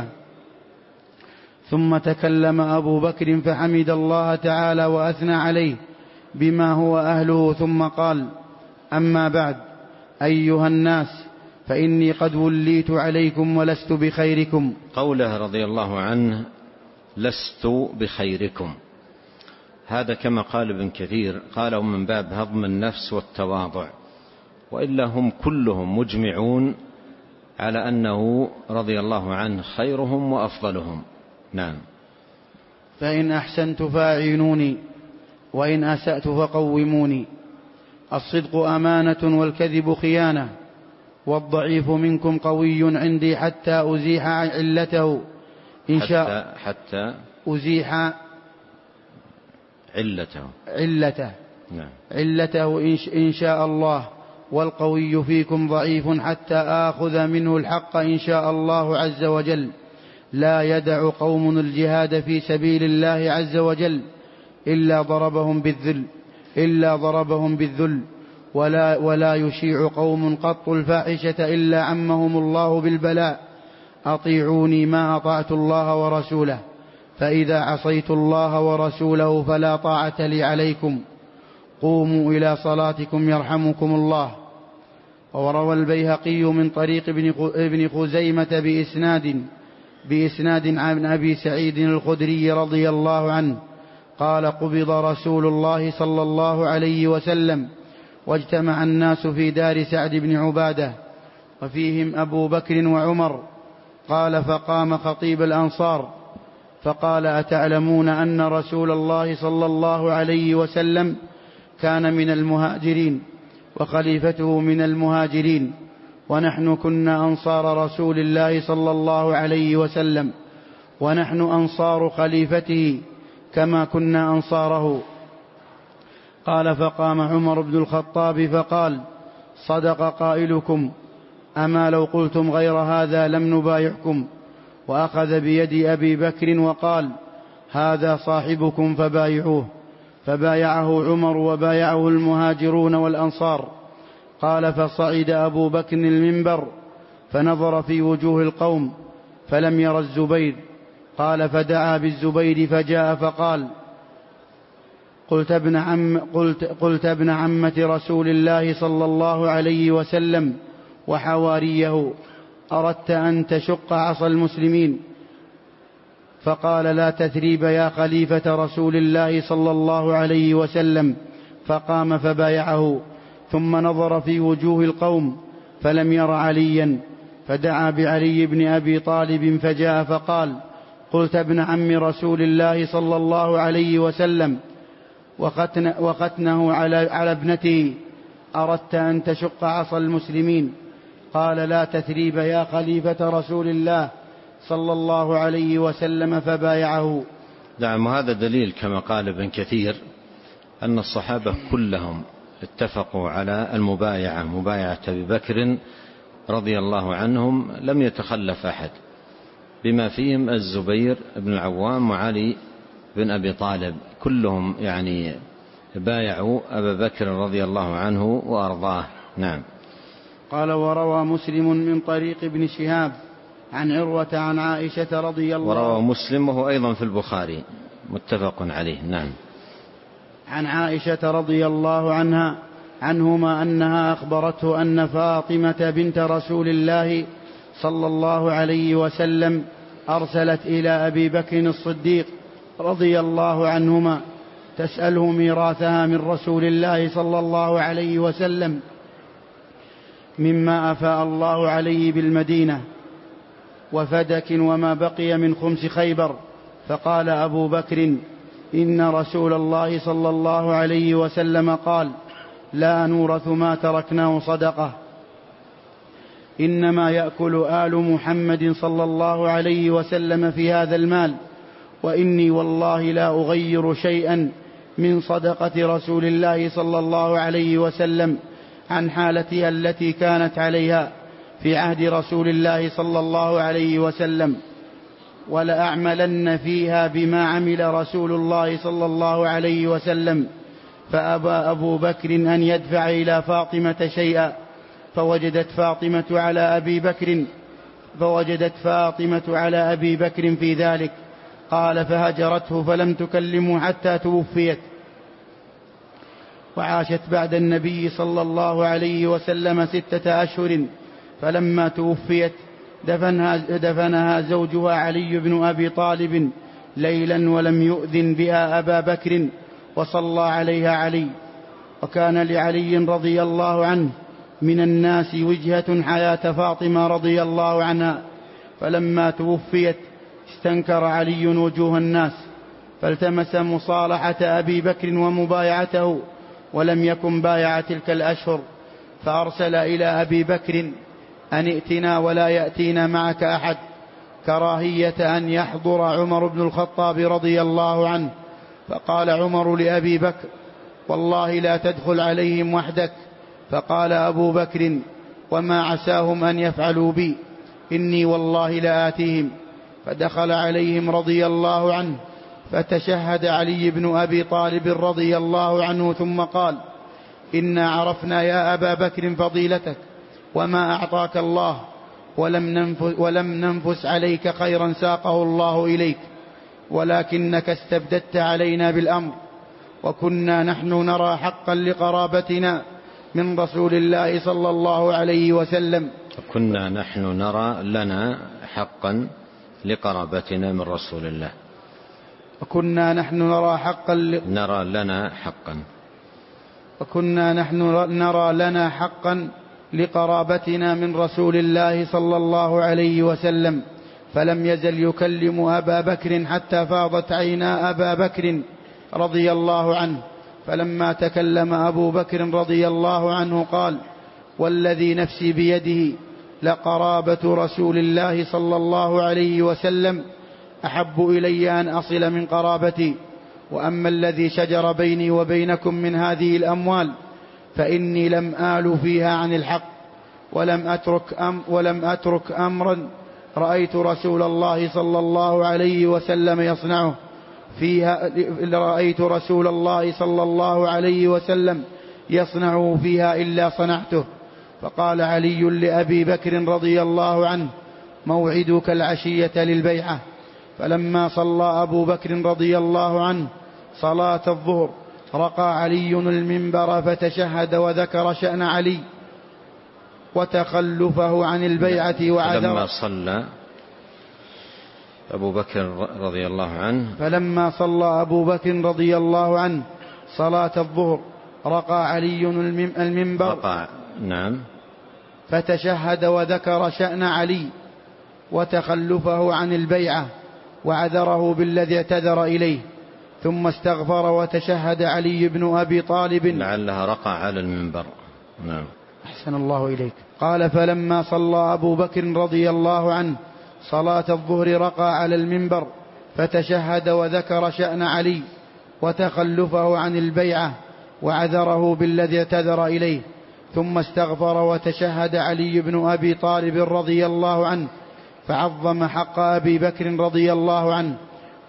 ثم تكلم أبو بكر فحمد الله تعالى وأثنى عليه بما هو أهله، ثم قال: أما بعد، أيها الناس، فإني قد وليت عليكم ولست بخيركم. قوله رضي الله عنه لست بخيركم، هذا كما قال ابن كثير قاله من باب هضم النفس والتواضع، وإلا هم كلهم مجمعون على أنه رضي الله عنه خيرهم وأفضلهم. نعم. فإن أحسنت فاعينوني، وإن أسأت فقوموني. الصدق أمانة والكذب خيانة، والضعيف منكم قوي عندي حتى أزيح علته إن شاء حتى, حتى أزيح علته علته نعم. علته إن شاء الله، والقوي فيكم ضعيف حتى آخذ منه الحق إن شاء الله عز وجل. لا يدع قوم الجهاد في سبيل الله عز وجل إلا ضربهم بالذل إلا ضربهم بالذل ولا, ولا يشيع قوم قط الفاحشة إلا عمهم الله بالبلاء. أطيعوني ما أطعت الله ورسوله، فإذا عصيت الله ورسوله فلا طاعة لي عليكم. قوموا إلى صلاتكم يرحمكم الله. وروى البيهقي من طريق ابن خزيمة بإسناد بإسناد عن أبي سعيد الخدري رضي الله عنه قال: قبض رسول الله صلى الله عليه وسلم، واجتمع الناس في دار سعد بن عبادة، وفيهم أبو بكر وعمر. قال: فقام خطيب الأنصار فقال: أتعلمون أن رسول الله صلى الله عليه وسلم كان من المهاجرين، وخليفته من المهاجرين، ونحن كنا أنصار رسول الله صلى الله عليه وسلم، ونحن أنصار خليفته كما كنا أنصاره. قال: فقام عمر بن الخطاب فقال: صدق قائلكم، أما لو قلتم غير هذا لم نبايعكم. وأخذ بيد أبي بكر وقال: هذا صاحبكم فبايعوه. فبايعه عمر وبايعه المهاجرون والأنصار. قال: فصعد أبو بكر المنبر فنظر في وجوه القوم فلم ير الزبير. قال: فدعا بالزبير فجاء فقال: قلت ابن, عم قلت, قلت ابن عمة رسول الله صلى الله عليه وسلم وحواريه، أردت أن تشق عصا المسلمين. فقال: لا تثريب يا خليفة رسول الله صلى الله عليه وسلم. فقام فبايعه، ثم نظر في وجوه القوم فلم ير عليا، فدعا بعلي بن أبي طالب فجاء فقال: قلت ابن عم رسول الله صلى الله عليه وسلم وختنه على, على ابنته، أردت أن تشق عصا المسلمين. قال: لا تثريب يا خليفة رسول الله صلى الله عليه وسلم. فبايعه. نعم. هذا دليل كما قال ابن كثير أن الصحابة كلهم اتفقوا على المبايعة، مبايعة أبي بكر رضي الله عنهم، لم يتخلف أحد، بما فيهم الزبير بن العوام وعلي بن أبي طالب، كلهم يعني بايعوا أبا بكر رضي الله عنه وأرضاه. نعم. قال: وروى مسلم من طريق ابن شهاب عن عروة عن عائشة رضي الله عنها. وروى مسلم وهو أيضا في البخاري متفق عليه. نعم. عن عائشة رضي الله عنها عنهما أنها أخبرته أن فاطمة بنت رسول الله صلى الله عليه وسلم أرسلت إلى أبي بكر الصديق رضي الله عنهما تسأله ميراثها من رسول الله صلى الله عليه وسلم مما أفاء الله عليه بالمدينة وفدك وما بقي من خمس خيبر. فقال أبو بكر: إن رسول الله صلى الله عليه وسلم قال: لا نورث ما تركناه صدقة، إنما يأكل آل محمد صلى الله عليه وسلم في هذا المال، وإني والله لا أغير شيئا من صدقة رسول الله صلى الله عليه وسلم عن حالتها التي كانت عليها في عهد رسول الله صلى الله عليه وسلم، ولأعملن فيها بما عمل رسول الله صلى الله عليه وسلم. فأبى أبو بكر أن يدفع إلى فاطمة شيئا، فوجدت فاطمة على أبي بكر فوجدت فاطمة على أبي بكر في ذلك. قال: فهجرته فلم تكلمه حتى توفيت، وعاشت بعد النبي صلى الله عليه وسلم ستة أشهر، فلما توفيت دفنها, دفنها زوجها علي بن أبي طالب ليلا ولم يؤذن بها أبا بكر، وصلى عليها علي. وكان لعلي رضي الله عنه من الناس وجهة حياة فاطمة رضي الله عنها، فلما توفيت استنكر علي وجوه الناس، فالتمس مصالحة أبي بكر ومبايعته، ولم يكن بايع تلك الأشهر، فأرسل إلى أبي بكر أن ائتنا ولا يأتينا معك أحد، كراهية أن يحضر عمر بن الخطاب رضي الله عنه. فقال عمر لأبي بكر: والله لا تدخل عليهم وحدك. فقال أبو بكر: وما عساهم أن يفعلوا بي، إني والله لآتيهم. فدخل عليهم رضي الله عنه، فتشهد علي بن أبي طالب رضي الله عنه، ثم قال: إنا عرفنا يا أبا بكر فضيلتك وما أعطاك الله، ولم ننفس, ولم ننفس عليك خيرا ساقه الله إليك، ولكنك استبددت علينا بالأمر، وكنا نحن نرى حقا لقرابتنا من رسول الله صلى الله عليه وسلم كنا نحن نرى لنا حقا لقرابتنا من رسول الله وكنا نحن نرى حقا ل... نرى لنا حقا وكنا نحن نرى لنا حقا لقرابتنا من رسول الله صلى الله عليه وسلم. فلم يزل يكلم أبا بكر حتى فاضت عينا أبا بكر رضي الله عنه. فلما تكلم أبو بكر رضي الله عنه قال: والذي نفسي بيده لقرابة رسول الله صلى الله عليه وسلم أحب إلي أن أصل من قرابتي، وأما الذي شجر بيني وبينكم من هذه الأموال فإني لم آل فيها عن الحق، ولم أترك, أم ولم أترك أمرا رأيت رسول الله صلى الله عليه وسلم يصنعه فيها رأيت رسول الله صلى الله عليه وسلم يصنعه فيها إلا صنعته. فقال علي لأبي بكر رضي الله عنه: موعدك العشية للبيعة. فلما صلى أبو بكر رضي الله عنه صلاة الظهر رقى علي المنبر فتشهد وذكر شأن علي وتخلفه عن البيعة وعذر. فلما صلى أبو بكر رضي الله عنه فلما صلى أبو بكر رضي الله عنه صلاة الظهر رقى علي المنبر رقى نعم فتشهد وذكر شأن علي وتخلفه عن البيعة وعذره بالذي اعتذر إليه، ثم استغفر وتشهد علي بن أبي طالب. لعلها رقى على المنبر. نعم. أحسن الله إليك. قال: فلما صلى أبو بكر رضي الله عنه صلاة الظهر رقى على المنبر فتشهد وذكر شأن علي وتخلفه عن البيعة وعذره بالذي اعتذر إليه، ثم استغفر وتشهد علي بن أبي طالب رضي الله عنه، فعظم حق أبي بكر رضي الله عنه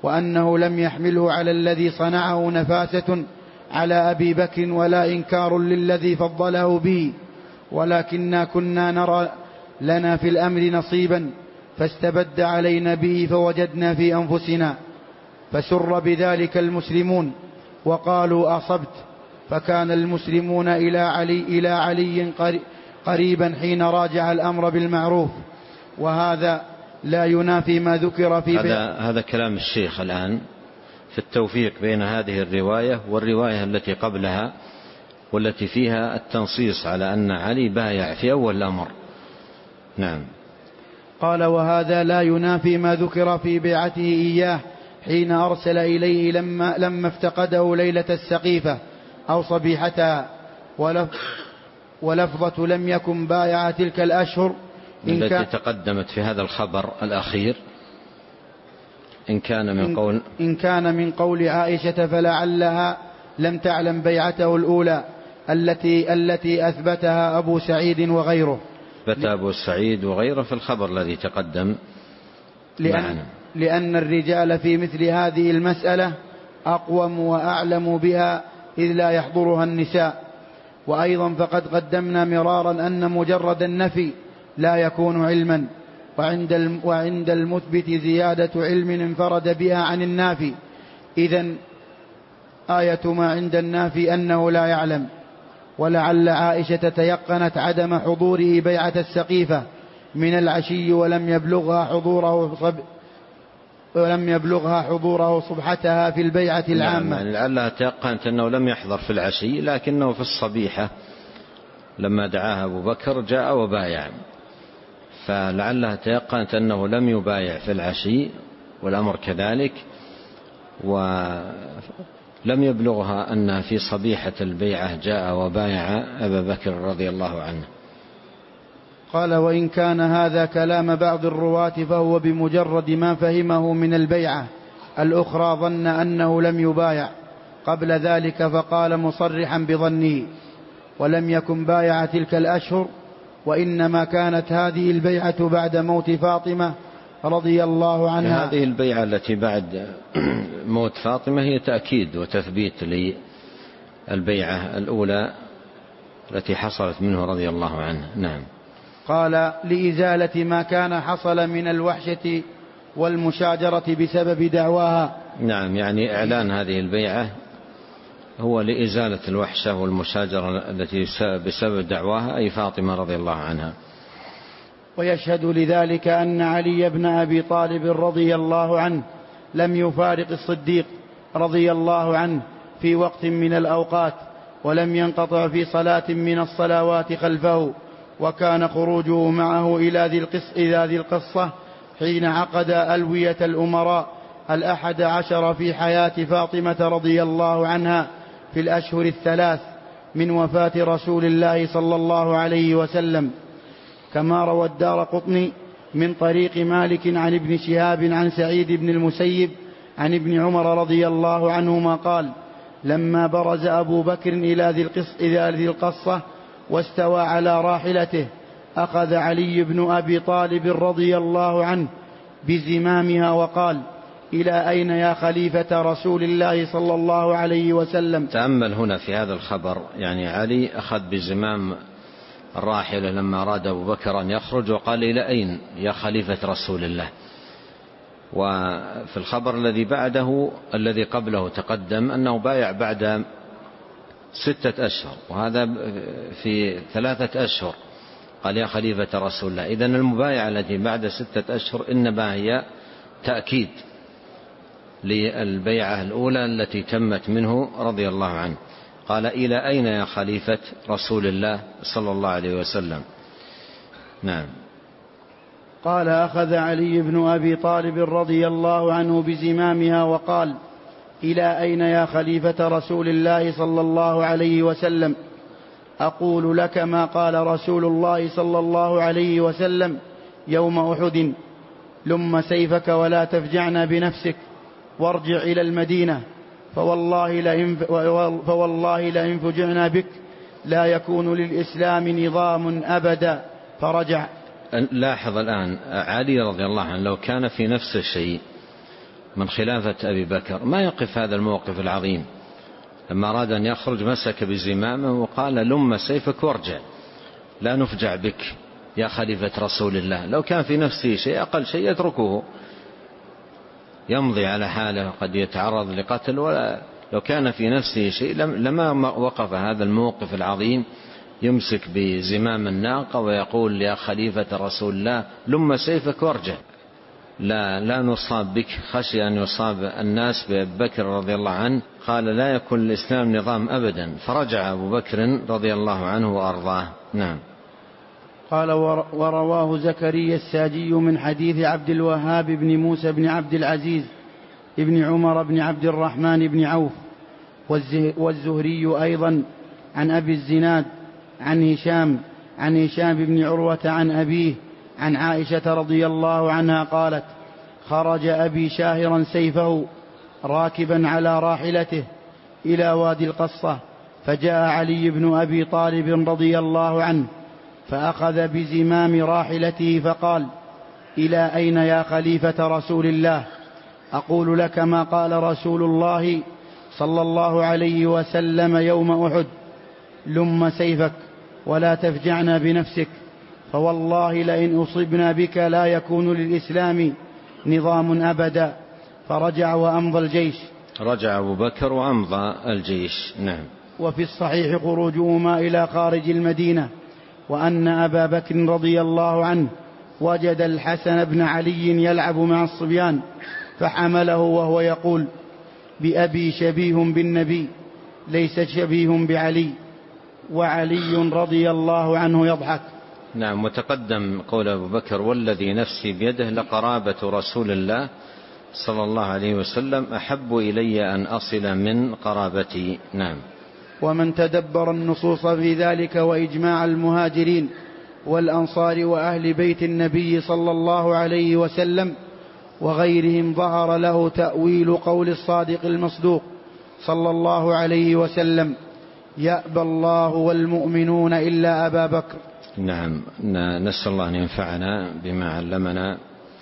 وأنه لم يحمله على الذي صنعه نفاسة على أبي بكر ولا إنكار للذي فضله به، ولكننا كنا نرى لنا في الأمر نصيبا فاستبد علينا به فوجدنا في أنفسنا، فسر بذلك المسلمون وقالوا أصبت، فكان المسلمون إلى علي, إلى علي قريبا حين راجع الأمر بالمعروف. وهذا لا ينافي ما ذكر في هذا, هذا كلام الشيخ الآن في التوفيق بين هذه الرواية والرواية التي قبلها والتي فيها التنصيص على أن علي بايع في أول الأمر. نعم. قال وهذا لا ينافي ما ذكر في بيعته إياه حين أرسل إليه لما, لما افتقده ليلة السقيفة أو صبيحتها، ولف ولفظة لم يكن بايع تلك الأشهر إن التي تقدمت في هذا الخبر الأخير إن كان من قول إن كان من قول عائشة فلعلها لم تعلم بيعته الأولى التي التي أثبتها أبو سعيد وغيره. أثبت أبو سعيد وغيره في الخبر الذي تقدم. لأن, لأن الرجال في مثل هذه المسألة أقوم وأعلم بها إذ لا يحضرها النساء. وأيضا فقد قدمنا مرارا أن مجرد النفي لا يكون علما، وعند وعند المثبت زيادة علم انفرد بها عن النافي. إذن آية ما عند النافي أنه لا يعلم. ولعل عائشة تيقنت عدم حضوره بيعة السقيفة من العشي ولم يبلغها حضوره صب ولم يبلغها حضوره صبحتها في البيعة العامة. يعني لعلها تيقنت أنه لم يحضر في العشي، لكنه في الصبيحة لما دعاها أبو بكر جاء وبايع، فلعلها تيقنت أنه لم يبايع في العشي والأمر كذلك، ولم يبلغها أن في صبيحة البيعة جاء وبايع أبا بكر رضي الله عنه. قال وإن كان هذا كلام بعض الرواة فهو بمجرد ما فهمه من البيعة الأخرى ظن أنه لم يبايع قبل ذلك فقال مصرحا بظنه، ولم يكن بايع تلك الأشهر، وإنما كانت هذه البيعة بعد موت فاطمة رضي الله عنها. هذه البيعة التي بعد موت فاطمة هي تأكيد وتثبيت للبيعة الأولى التي حصلت منه رضي الله عنه. نعم. قال لإزالة ما كان حصل من الوحشة والمشاجرة بسبب دعواها. نعم، يعني إعلان هذه البيعة هو لإزالة الوحشة والمشاجرة التي بسبب دعواها أي فاطمة رضي الله عنها. ويشهد لذلك أن علي بن أبي طالب رضي الله عنه لم يفارق الصديق رضي الله عنه في وقت من الأوقات، ولم ينقطع في صلاة من الصلوات خلفه، وكان خروجه معه إلى ذي القصة, إلى ذي القصة حين عقد ألوية الأمراء الأحد عشر في حياة فاطمة رضي الله عنها في الأشهر الثلاث من وفاة رسول الله صلى الله عليه وسلم، كما روى الدارقطني من طريق مالك عن ابن شهاب عن سعيد بن المسيب عن ابن عمر رضي الله عنهما قال لما برز أبو بكر إلى ذي القصة واستوى على راحلته أخذ علي بن أبي طالب رضي الله عنه بزمامها وقال إلى أين يا خليفة رسول الله صلى الله عليه وسلم. تأمل هنا في هذا الخبر، يعني علي أخذ بزمام الراحلة لما أراد أبو بكر أن يخرج وقال إلى أين يا خليفة رسول الله. وفي الخبر الذي بعده الذي قبله تقدم أنه بايع بعد ستة أشهر، وهذا في ثلاثة أشهر قال يا خليفة رسول الله. إذن المبايعة التي بعد ستة أشهر إنما هي تأكيد للبيعة الأولى التي تمت منه رضي الله عنه. قال إلى أين يا خليفة رسول الله صلى الله عليه وسلم. نعم. قال أخذ علي بن أبي طالب رضي الله عنه بزمامها وقال إلى أين يا خليفة رسول الله صلى الله عليه وسلم. أقول لك ما قال رسول الله صلى الله عليه وسلم يوم أحد لم سيفك ولا تفجعنا بنفسك وارجع إلى المدينة فوالله لئن, فوالله لئن فجعنا بك لا يكون للإسلام نظام أبدا. فرجع. لاحظ الآن علي رضي الله عنه لو كان في نفس الشيء من خلافة أبي بكر ما يقف هذا الموقف العظيم. لما أراد أن يخرج مسك بزمامه وقال لم سيفك وارجع، لا نفجع بك يا خليفة رسول الله. لو كان في نفسه شيء أقل شيء يتركه يمضي على حاله، قد يتعرض لقتل، ولا لو كان في نفسه شيء لما وقف هذا الموقف العظيم يمسك بزمام الناقة ويقول يا خليفة رسول الله لم سيفك وارجع، لا لا نصاب بك، خشي أن يصاب الناس بأبي بكر رضي الله عنه. قال لا يكون الإسلام نظام أبدا، فرجع أبو بكر رضي الله عنه وأرضاه. نعم. قال ورواه زكريا الساجي من حديث عبد الوهاب بن موسى بن عبد العزيز ابن عمر بن عبد الرحمن بن عوف، والزهري أيضا عن أبي الزناد عن هشام عن هشام بن عروة عن أبيه عن عائشة رضي الله عنها قالت خرج أبي شاهرا سيفه راكبا على راحلته إلى وادي القصة، فجاء علي بن أبي طالب رضي الله عنه فأخذ بزمام راحلته فقال إلى أين يا خليفة رسول الله؟ أقول لك ما قال رسول الله صلى الله عليه وسلم يوم أحد لم سيفك ولا تفجعنا بنفسك، فوالله لئن أصبنا بك لا يكون للإسلام نظام أبدا. فرجع وأمضى الجيش. رجع أبو بكر وأمضى الجيش. نعم. وفي الصحيح خروجهما إلى خارج المدينة، وأن أبا بكر رضي الله عنه وجد الحسن بن علي يلعب مع الصبيان فحمله وهو يقول بأبي شبيه بالنبي ليس شبيه بعلي، وعلي رضي الله عنه يضحك. نعم. وتقدم قول أبو بكر والذي نفسي بيده لقرابة رسول الله صلى الله عليه وسلم أحب إلي أن أصل من قرابتي. نعم. ومن تدبر النصوص في ذلك وإجماع المهاجرين والأنصار وأهل بيت النبي صلى الله عليه وسلم وغيرهم ظهر له تأويل قول الصادق المصدوق صلى الله عليه وسلم يأبى الله والمؤمنون إلا أبا بكر. نعم. نسأل الله أن ينفعنا بما علمنا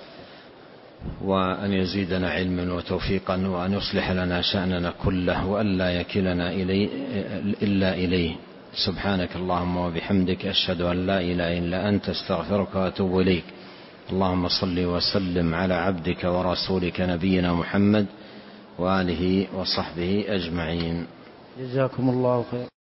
وأن يزيدنا علما وتوفيقا وأن يصلح لنا شأننا كله وأن لا يكلنا إلي إلا إليه. سبحانك اللهم وبحمدك أشهد أن لا إله إلا أنت استغفرك وأتوب إليك. اللهم صل وسلم على عبدك ورسولك نبينا محمد وآله وصحبه أجمعين. جزاكم الله خير.